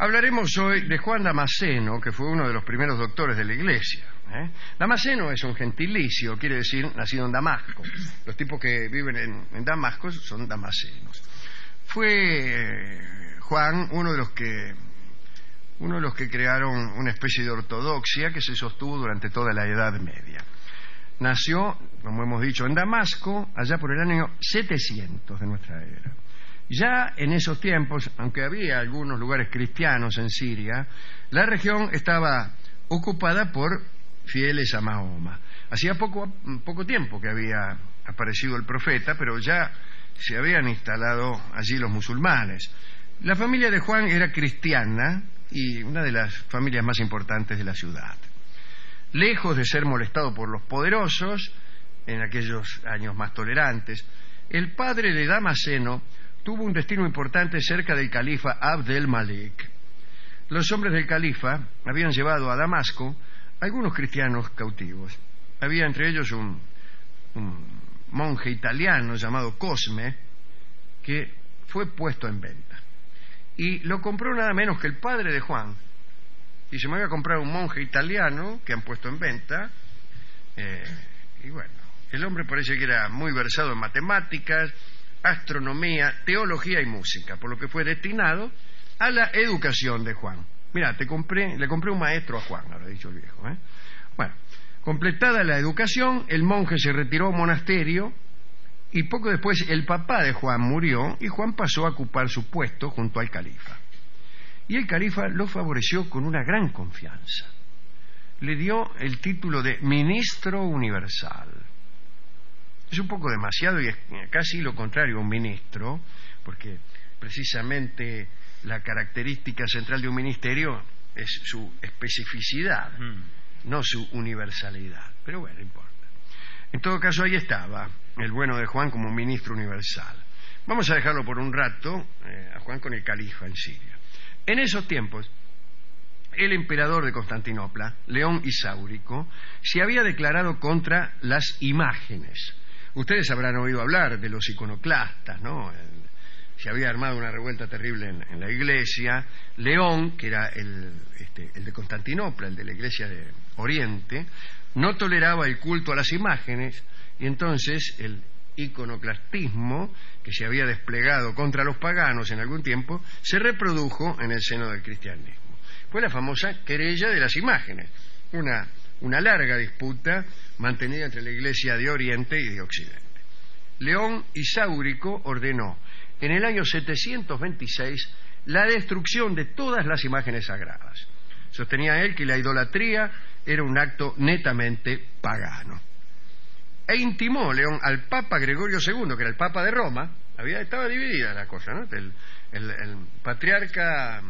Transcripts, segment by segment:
Hablaremos hoy de Juan Damasceno, que fue uno de los primeros doctores de la Iglesia. Damasceno es un gentilicio, quiere decir nacido en Damasco. Los tipos que viven en Damasco son damascenos. Fue Juan uno de los que crearon una especie de ortodoxia que se sostuvo durante toda la Edad Media. Nació, como hemos dicho, en Damasco, allá por el año 700 de nuestra era. Ya en esos tiempos, aunque había algunos lugares cristianos en Siria, la región estaba ocupada por fieles a Mahoma. Hacía poco tiempo que había aparecido el profeta, pero ya se habían instalado allí los musulmanes. La familia de Juan era cristiana y una de las familias más importantes de la ciudad. Lejos de ser molestado por los poderosos, en aquellos años más tolerantes, el padre de Damasceno tuvo un destino importante cerca del califa Abd el-Malik. Los hombres del califa habían llevado a Damasco algunos cristianos cautivos. Había entre ellos un monje italiano llamado Cosme, que fue puesto en venta. Y lo compró nada menos que el padre de Juan. Y se me había comprado un monje italiano que han puesto en venta. Y bueno, el hombre parece que era muy versado en matemáticas, astronomía, teología y música, por lo que fue destinado a la educación de Juan. Mirá, le compré un maestro a Juan, habrá dicho el viejo. Bueno, completada la educación, el monje se retiró a un monasterio y poco después el papá de Juan murió y Juan pasó a ocupar su puesto junto al califa. Y el califa lo favoreció con una gran confianza. Le dio el título de ministro universal. Es un poco demasiado y es casi lo contrario a un ministro, porque precisamente la característica central de un ministerio es su especificidad, no su universalidad. Pero bueno, no importa. En todo caso, ahí estaba el bueno de Juan como ministro universal. Vamos a dejarlo por un rato a Juan con el califa en Siria. En esos tiempos, el emperador de Constantinopla, León Isáurico, se había declarado contra las imágenes. Ustedes habrán oído hablar de los iconoclastas, ¿no? Se había armado una revuelta terrible en la iglesia. León, que era el de Constantinopla, el de la iglesia de Oriente, no toleraba el culto a las imágenes y entonces el iconoclastismo, que se había desplegado contra los paganos en algún tiempo, se reprodujo en el seno del cristianismo. Fue la famosa querella de las imágenes, una larga disputa mantenida entre la Iglesia de Oriente y de Occidente. León Isáurico ordenó en el año 726 la destrucción de todas las imágenes sagradas. Sostenía él que la idolatría era un acto netamente pagano. E intimó León al Papa Gregorio II, que era el Papa de Roma. Estaba dividida la cosa, ¿no? El patriarca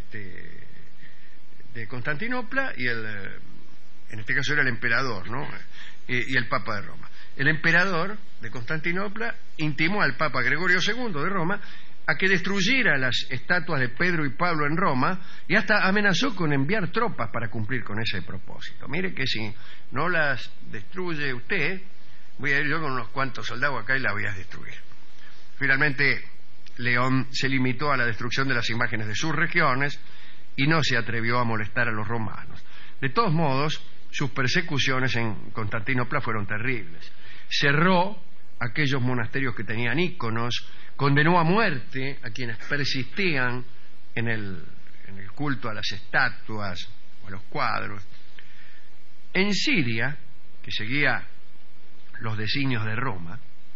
de Constantinopla y en este caso era el emperador, ¿no? Y el Papa de Roma. El emperador de Constantinopla intimó al Papa Gregorio II de Roma a que destruyera las estatuas de Pedro y Pablo en Roma y hasta amenazó con enviar tropas para cumplir con ese propósito. Mire que si no las destruye usted, voy a ir yo con unos cuantos soldados acá y la voy a destruir. Finalmente, León se limitó a la destrucción de las imágenes de sus regiones y no se atrevió a molestar a los romanos. De todos modos, sus persecuciones en Constantinopla fueron terribles. Cerró aquellos monasterios que tenían íconos, condenó a muerte a quienes persistían en el culto a las estatuas o a los cuadros. En Siria, que seguía los designios de Roma,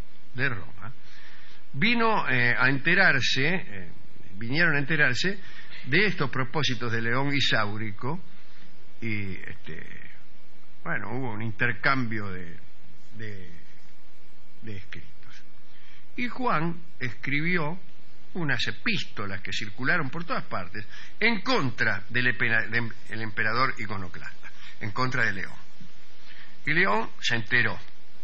vinieron a enterarse de estos propósitos de León Isáurico y hubo un intercambio de escritos. Y Juan escribió unas epístolas que circularon por todas partes en contra del emperador iconoclasta, en contra de León. Y León se enteró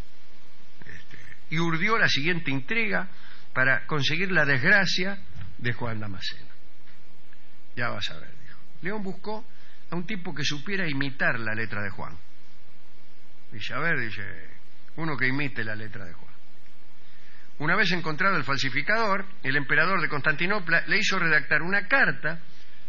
y urdió la siguiente intriga para conseguir la desgracia de Juan Damasceno. Ya vas a ver, dijo. León buscó a un tipo que supiera imitar la letra de Juan. Dice, a ver, uno que imite la letra de Juan. Una vez encontrado el falsificador, el emperador de Constantinopla le hizo redactar una carta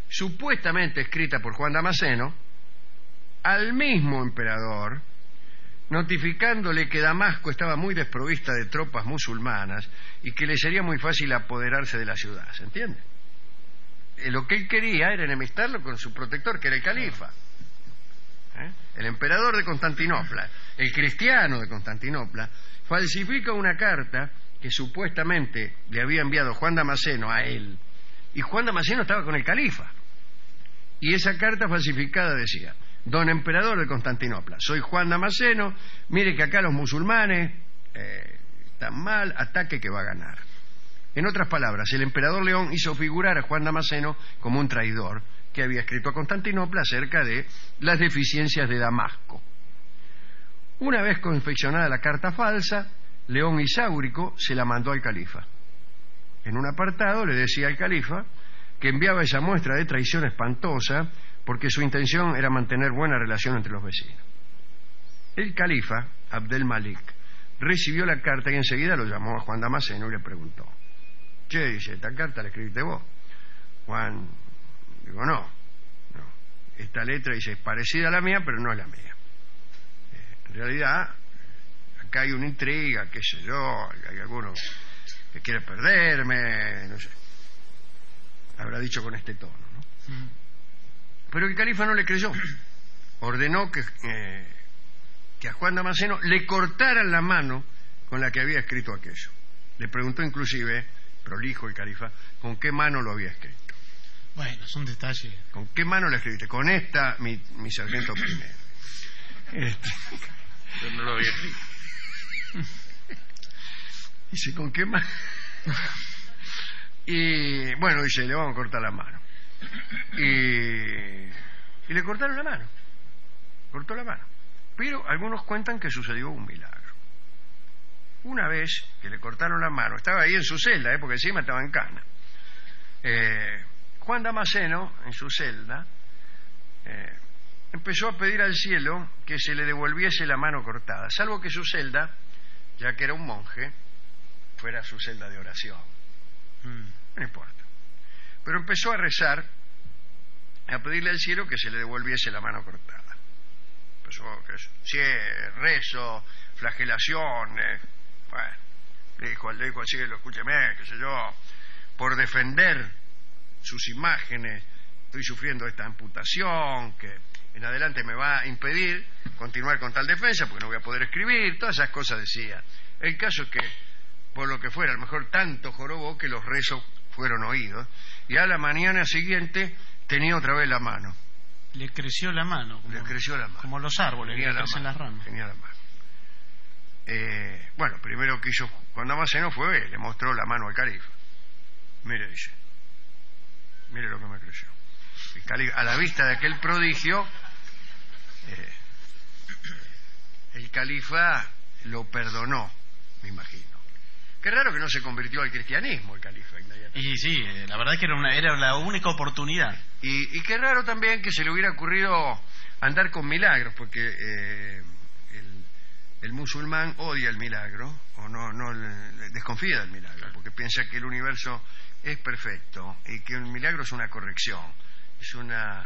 supuestamente escrita por Juan Damasceno, al mismo emperador, notificándole que Damasco estaba muy desprovista de tropas musulmanas y que le sería muy fácil apoderarse de la ciudad, ¿se entiende? Lo que él quería era enemistarlo con su protector, que era el califa, el emperador de Constantinopla, el cristiano de Constantinopla. Falsifica una carta que supuestamente le había enviado Juan Damasceno a él, y Juan Damasceno estaba con el califa, y esa carta falsificada decía: don emperador de Constantinopla, soy Juan Damasceno, mire que acá los musulmanes están mal, ataque que va a ganar. En otras palabras, el emperador León hizo figurar a Juan Damasceno como un traidor que había escrito a Constantinopla acerca de las deficiencias de Damasco. Una vez confeccionada la carta falsa, León Isáurico se la mandó al califa. En un apartado le decía al califa que enviaba esa muestra de traición espantosa porque su intención era mantener buena relación entre los vecinos. El califa, Abdel Malik, recibió la carta y enseguida lo llamó a Juan Damasceno y le preguntó: che, dice, ¿esta carta la escribiste vos? Juan, digo, no. Esta letra dice, es parecida a la mía, pero no es la mía. En realidad, acá hay una intriga, qué sé yo, hay alguno que quiere perderme, no sé. Habrá dicho con este tono, ¿no? Pero el califa no le creyó. Ordenó que a Juan Damasceno le cortaran la mano con la que había escrito aquello. Le preguntó inclusive, prolijo el califa, ¿con qué mano lo había escrito? Bueno, es un detalle. ¿Con qué mano lo escribiste? Con esta, mi sargento primero. Yo no lo había escrito. Dice, ¿con qué mano? Y bueno, dice, le vamos a cortar la mano. Y le cortaron la mano. Cortó la mano. Pero algunos cuentan que sucedió un milagro. Una vez que le cortaron la mano, estaba ahí en su celda, porque encima estaba en cana. Juan Damasceno, en su celda, empezó a pedir al cielo que se le devolviese la mano cortada, salvo que su celda, ya que era un monje, fuera su celda de oración. No importa. Pero empezó a rezar, a pedirle al cielo que se le devolviese la mano cortada. Empezó, rezo, flagelación, bueno, le dijo al cielo, escúcheme, qué sé yo, por defender sus imágenes, estoy sufriendo esta amputación que en adelante me va a impedir continuar con tal defensa porque no voy a poder escribir, todas esas cosas decía. El caso es que, por lo que fuera, a lo mejor tanto jorobó que los rezos fueron oídos, y a la mañana siguiente tenía otra vez la mano. Le creció la mano. Le creció la mano. Como los árboles, le crecen las ramas. Tenía la mano. Bueno, primero que hizo Juan Damasceno fue, le mostró la mano al califa. Mire, dice, mire lo que me creció. El califa, a la vista de aquel prodigio, el califa lo perdonó, me imagino. Qué raro que no se convirtió al cristianismo el califa inmediatamente. Y sí, la verdad es que era la única oportunidad. Y qué raro también que se le hubiera ocurrido andar con milagros, porque el musulmán odia el milagro, o no desconfía del milagro, porque piensa que el universo es perfecto y que el milagro es una corrección, es una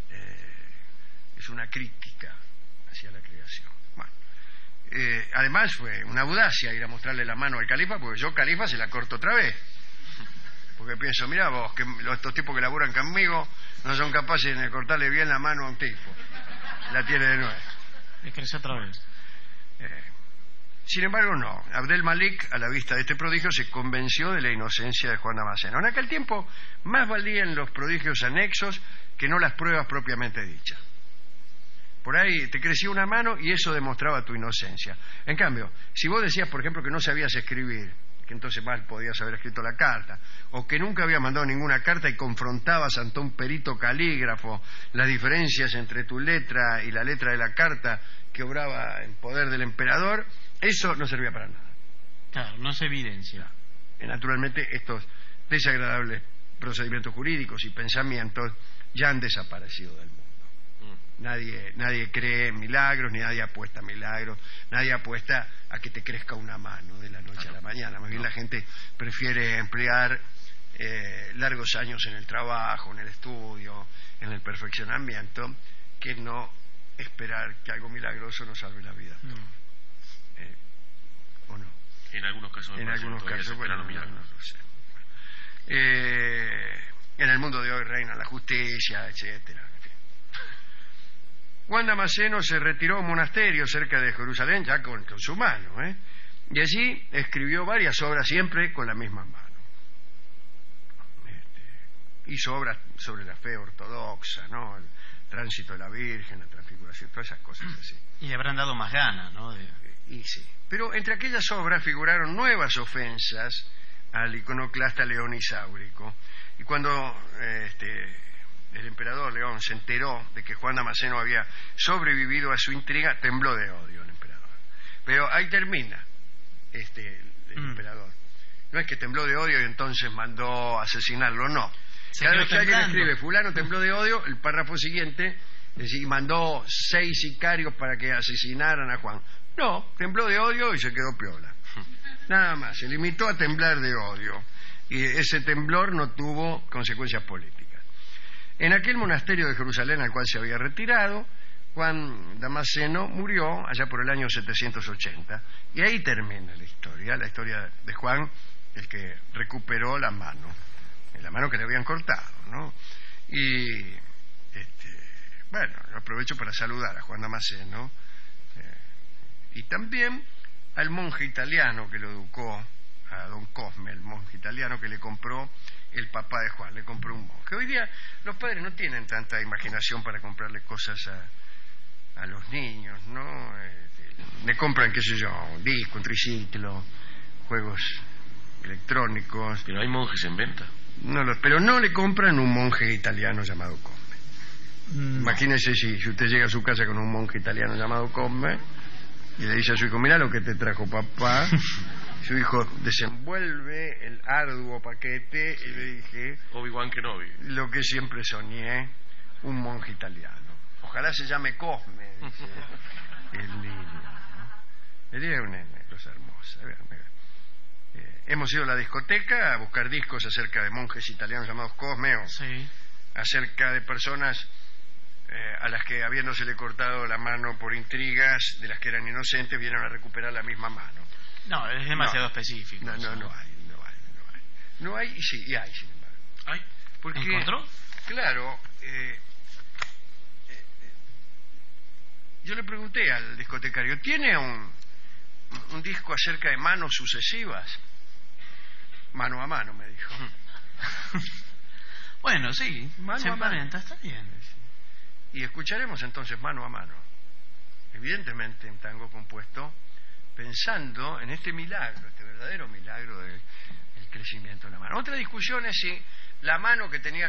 crítica hacia la creación. Además fue una audacia ir a mostrarle la mano al califa, porque yo, califa, se la corto otra vez. Porque pienso, mirá vos, que estos tipos que laburan conmigo no son capaces de cortarle bien la mano a un tipo. La tiene de nuevo. Le crece otra vez. Sin embargo, no. Abdel Malik, a la vista de este prodigio, se convenció de la inocencia de Juan Damasceno. En aquel tiempo, más valían los prodigios anexos que no las pruebas propiamente dichas. Por ahí te crecía una mano y eso demostraba tu inocencia. En cambio, si vos decías, por ejemplo, que no sabías escribir, que entonces mal podías haber escrito la carta, o que nunca habías mandado ninguna carta y confrontabas ante un perito calígrafo las diferencias entre tu letra y la letra de la carta que obraba en poder del emperador, eso no servía para nada. Claro, no se evidencia. Naturalmente, estos desagradables procedimientos jurídicos y pensamientos ya han desaparecido del mundo. Nadie cree en milagros, ni nadie apuesta a milagros, nadie apuesta a que te crezca una mano de la noche a la mañana. Más bien la gente prefiere emplear largos años en el trabajo, en el estudio, en el perfeccionamiento, que no esperar que algo milagroso nos salve la vida. ¿O no? En algunos casos. En algunos casos, bueno, no lo sé. En el mundo de hoy reina la justicia, etcétera. Juan Damasceno se retiró a un monasterio cerca de Jerusalén, ya con su mano, y allí escribió varias obras, siempre con la misma mano. Hizo obras sobre la fe ortodoxa, ¿no? El tránsito de la Virgen, la transfiguración, todas esas cosas así. Y le habrán dado más ganas, ¿no? Y sí. Pero entre aquellas obras figuraron nuevas ofensas al iconoclasta León Isáurico. Y cuando el emperador León se enteró de que Juan Damasceno había sobrevivido a su intriga, tembló de odio el emperador. Pero ahí termina el emperador. No es que tembló de odio y entonces mandó asesinarlo, no. Cada vez que alguien escribe fulano tembló de odio, el párrafo siguiente mandó 6 sicarios para que asesinaran a Juan. No, tembló de odio y se quedó piola. Nada más, se limitó a temblar de odio. Y ese temblor no tuvo consecuencias políticas. En aquel monasterio de Jerusalén al cual se había retirado, Juan Damasceno murió allá por el año 780. Y ahí termina la historia de Juan, el que recuperó la mano que le habían cortado, ¿no? Y bueno, aprovecho para saludar a Juan Damasceno y también al monje italiano que lo educó, a don Cosme, el monje italiano que le compró el papá de Juan, le compró un monje. Hoy día los padres no tienen tanta imaginación para comprarle cosas a los niños, ¿no? Le compran, qué sé yo, un disco, un triciclo, juegos electrónicos. Pero hay monjes en venta. Pero no le compran un monje italiano llamado Cosme. Imagínese si usted llega a su casa con un monje italiano llamado Cosme y le dice a su hijo, mira lo que te trajo papá. Su hijo desenvuelve el arduo paquete y le dije, Obi-Wan Kenobi, lo que siempre soñé, un monje italiano. Ojalá se llame Cosme, dice el niño, ¿no? Sería una cosa hermosa. Hemos ido a la discoteca a buscar discos acerca de monjes italianos llamados Cosme, o acerca de personas a las que, habiéndosele cortado la mano por intrigas de las que eran inocentes, vinieron a recuperar la misma mano. No, es demasiado específico. No hay, y sí, y hay, sin embargo. ¿Hay? Porque, ¿encontró? Claro, yo le pregunté al discotecario, ¿tiene un disco acerca de manos sucesivas? Mano a mano, me dijo. Bueno, sí, se emparenta, está bien. Y escucharemos entonces Mano a Mano. Evidentemente un tango compuesto pensando en este milagro, este verdadero milagro del crecimiento de la mano. Otra discusión es si la mano que tenía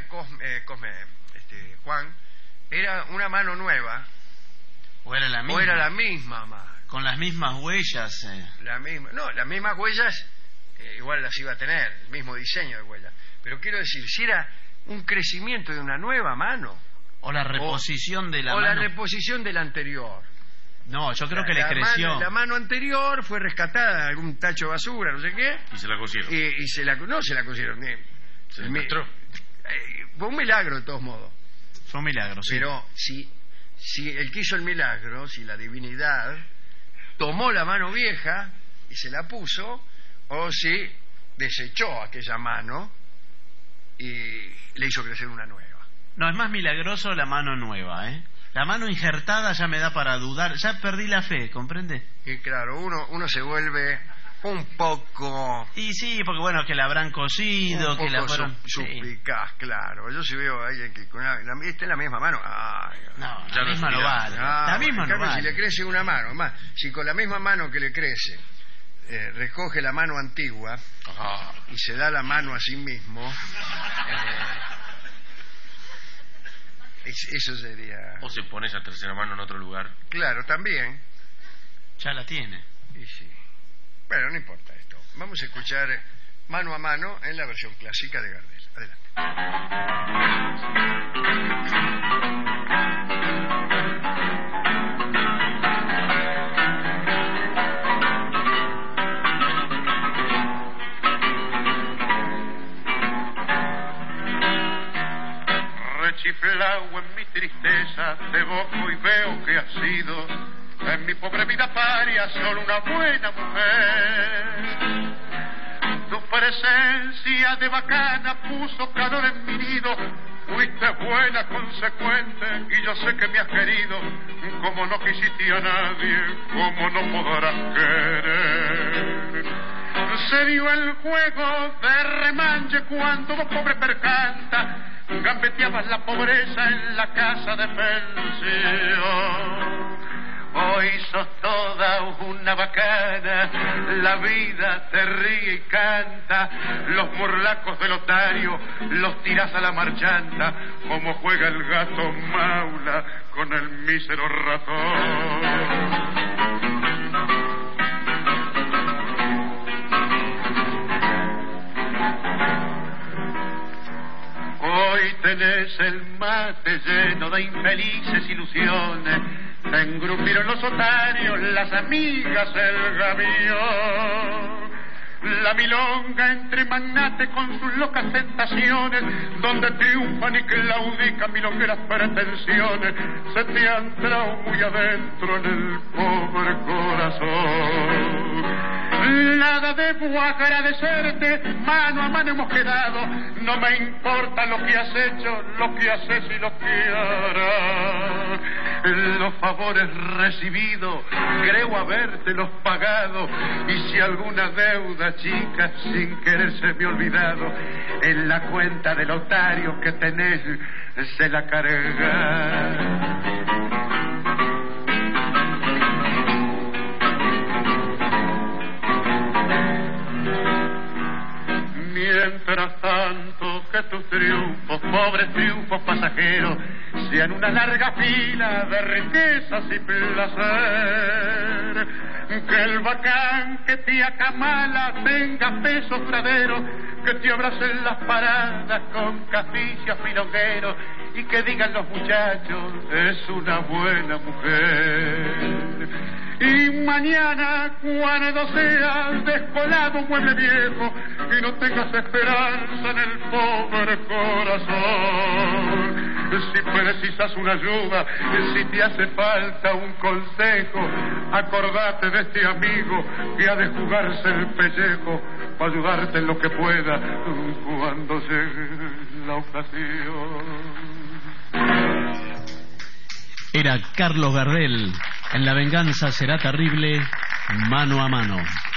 Juan era una mano nueva o era la misma mano. Con las mismas huellas. Las mismas huellas igual las iba a tener, el mismo diseño de huellas. Pero quiero decir, si era un crecimiento de una nueva mano. O la reposición de la mano. O la reposición de la anterior. No, yo creo que le creció. La mano anterior fue rescatada de algún tacho de basura, no sé qué. Y se la cosieron. No se la cosieron. Se encontró. Fue un milagro, de todos modos. Fue un milagro, sí. Pero si el que hizo el milagro, si la divinidad tomó la mano vieja y se la puso, o si desechó aquella mano y le hizo crecer una nueva. No, es más milagroso la mano nueva, ¿eh? La mano injertada ya me da para dudar, ya perdí la fe, ¿comprende? Y claro, uno se vuelve un poco... Y sí, porque bueno, que la habrán cosido, que la fueron... suspicaz, sí. Claro. Yo si veo a alguien que con está en la misma mano... No, la misma no vale. La misma no vale. Si le crece una mano, más, si con la misma mano que le crece recoge la mano antigua y se da la mano a sí mismo... eso sería... O se pone esa tercera mano en otro lugar. Claro, también. Ya la tiene. Y sí. Bueno, no importa esto. Vamos a escuchar Mano a Mano en la versión clásica de Gardel. Adelante. clavo en mi tristeza, te evoco y veo que has sido en mi pobre vida paria solo una buena mujer. Tu presencia de bacana puso calor en mi nido. Fuiste buena, consecuente, y yo sé que me has querido. Como no quisiste a nadie, como no podrás querer. Se dio el juego de remanche cuando vos, pobre percanta, gambeteabas la pobreza en la casa de pensión. Hoy sos toda una bacana, la vida te ríe y canta, los morlacos del otario los tirás a la marchanta, como juega el gato maula con el mísero ratón. Hoy tenés el mate lleno de infelices ilusiones. Se engrupieron los otarios, las amigas, el gavión. La milonga entre magnates con sus locas tentaciones, donde triunfan y claudican milongueras pretensiones, se te han entrado muy adentro en el pobre corazón. Nada debo agradecerte, mano a mano hemos quedado, no me importa lo que has hecho, lo que haces y lo que harás. Los favores recibidos, creo habértelos pagado, y si alguna deuda chica sin querer se me ha olvidado, en la cuenta del otario que tenés se la carga. Mientras tanto que tus triunfos, pobres triunfos pasajeros, sean una larga fila de riquezas y placer. Que el bacán que te acamala tenga peso duradero, que te abracen las paradas con caficios milongueros y que digan los muchachos, es una buena mujer. Y mañana, cuando seas descolado mueble viejo y no tengas esperanza en el pobre corazón, si precisas una ayuda, si te hace falta un consejo, acordate de este amigo que ha de jugarse el pellejo para ayudarte en lo que pueda cuando llegue la ocasión. Era Carlos Gardel en La venganza será terrible, mano a mano.